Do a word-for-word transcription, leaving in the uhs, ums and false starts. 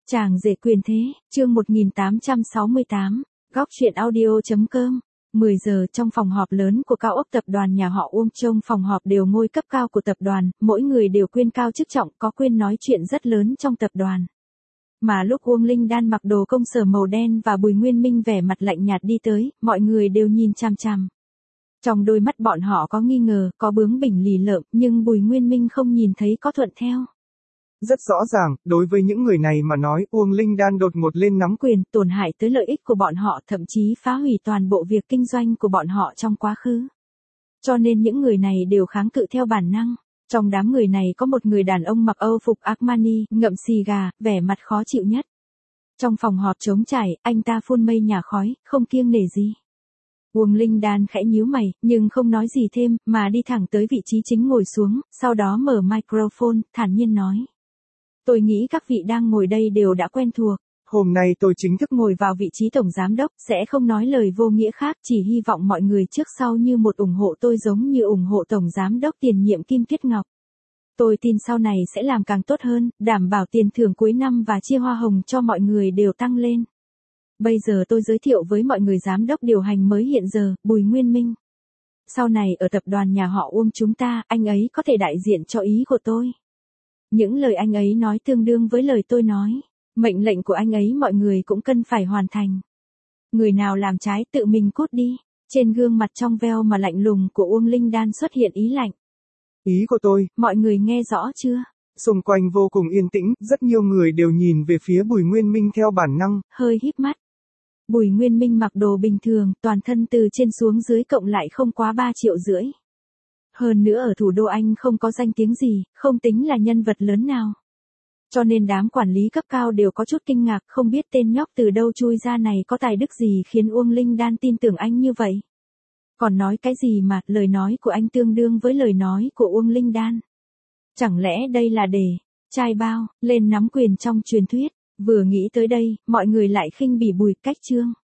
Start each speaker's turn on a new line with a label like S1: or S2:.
S1: Chàng rể quyền thế, chương một nghìn tám trăm sáu mươi tám, góc truyện audio.com. mười giờ trong phòng họp lớn của cao ốc tập đoàn nhà họ Uông. Trong phòng họp đều ngôi cấp cao của tập đoàn, mỗi người đều quyền cao chức trọng, có quyền nói chuyện rất lớn trong tập đoàn. Mà lúc Uông Linh Đan mặc đồ công sở màu đen và Bùi Nguyên Minh vẻ mặt lạnh nhạt đi tới, mọi người đều nhìn chằm chằm. Trong đôi mắt bọn họ có nghi ngờ, có bướng bỉnh lì lợm, nhưng Bùi Nguyên Minh không nhìn thấy có thuận theo.
S2: Rất rõ ràng, đối với những người này mà nói, Uông Linh Đan đột ngột lên nắm
S1: quyền, tổn hại tới lợi ích của bọn họ, thậm chí phá hủy toàn bộ việc kinh doanh của bọn họ trong quá khứ. Cho nên những người này đều kháng cự theo bản năng. Trong đám người này có một người đàn ông mặc Âu phục Armani, ngậm xì gà, vẻ mặt khó chịu nhất. Trong phòng họp trống trải, anh ta phun mây nhà khói, không kiêng nể gì. Uông Linh Đan khẽ nhíu mày, nhưng không nói gì thêm, mà đi thẳng tới vị trí chính ngồi xuống, sau đó mở microphone, thản nhiên nói. Tôi nghĩ các vị đang ngồi đây đều đã quen thuộc.
S2: Hôm nay tôi chính thức
S1: ngồi vào vị trí tổng giám đốc, sẽ không nói lời vô nghĩa khác, chỉ hy vọng mọi người trước sau như một ủng hộ tôi giống như ủng hộ tổng giám đốc tiền nhiệm Kim Tuyết Ngọc. Tôi tin sau này sẽ làm càng tốt hơn, đảm bảo tiền thưởng cuối năm và chia hoa hồng cho mọi người đều tăng lên. Bây giờ tôi giới thiệu với mọi người giám đốc điều hành mới hiện giờ, Bùi Nguyên Minh. Sau này ở tập đoàn nhà họ Uông chúng ta, anh ấy có thể đại diện cho ý của tôi. Những lời anh ấy nói tương đương với lời tôi nói. Mệnh lệnh của anh ấy mọi người cũng cần phải hoàn thành. Người nào làm trái tự mình cút đi. Trên gương mặt trong veo mà lạnh lùng của Uông Linh Đan xuất hiện ý lạnh.
S2: Ý của tôi,
S1: mọi người nghe rõ chưa?
S2: Xung quanh vô cùng yên tĩnh, rất nhiều người đều nhìn về phía Bùi Nguyên Minh theo bản năng.
S1: Hơi híp mắt. Bùi Nguyên Minh mặc đồ bình thường, toàn thân từ trên xuống dưới cộng lại không quá ba triệu rưỡi. Hơn nữa ở thủ đô Anh không có danh tiếng gì, không tính là nhân vật lớn nào. Cho nên đám quản lý cấp cao đều có chút kinh ngạc, không biết tên nhóc từ đâu chui ra này có tài đức gì khiến Uông Linh Đan tin tưởng anh như vậy. Còn nói cái gì mà, lời nói của anh tương đương với lời nói của Uông Linh Đan. Chẳng lẽ đây là để, trai bao, lên nắm quyền trong truyền thuyết. Vừa nghĩ tới đây, mọi người lại khinh bỉ Bùi Cách Trương.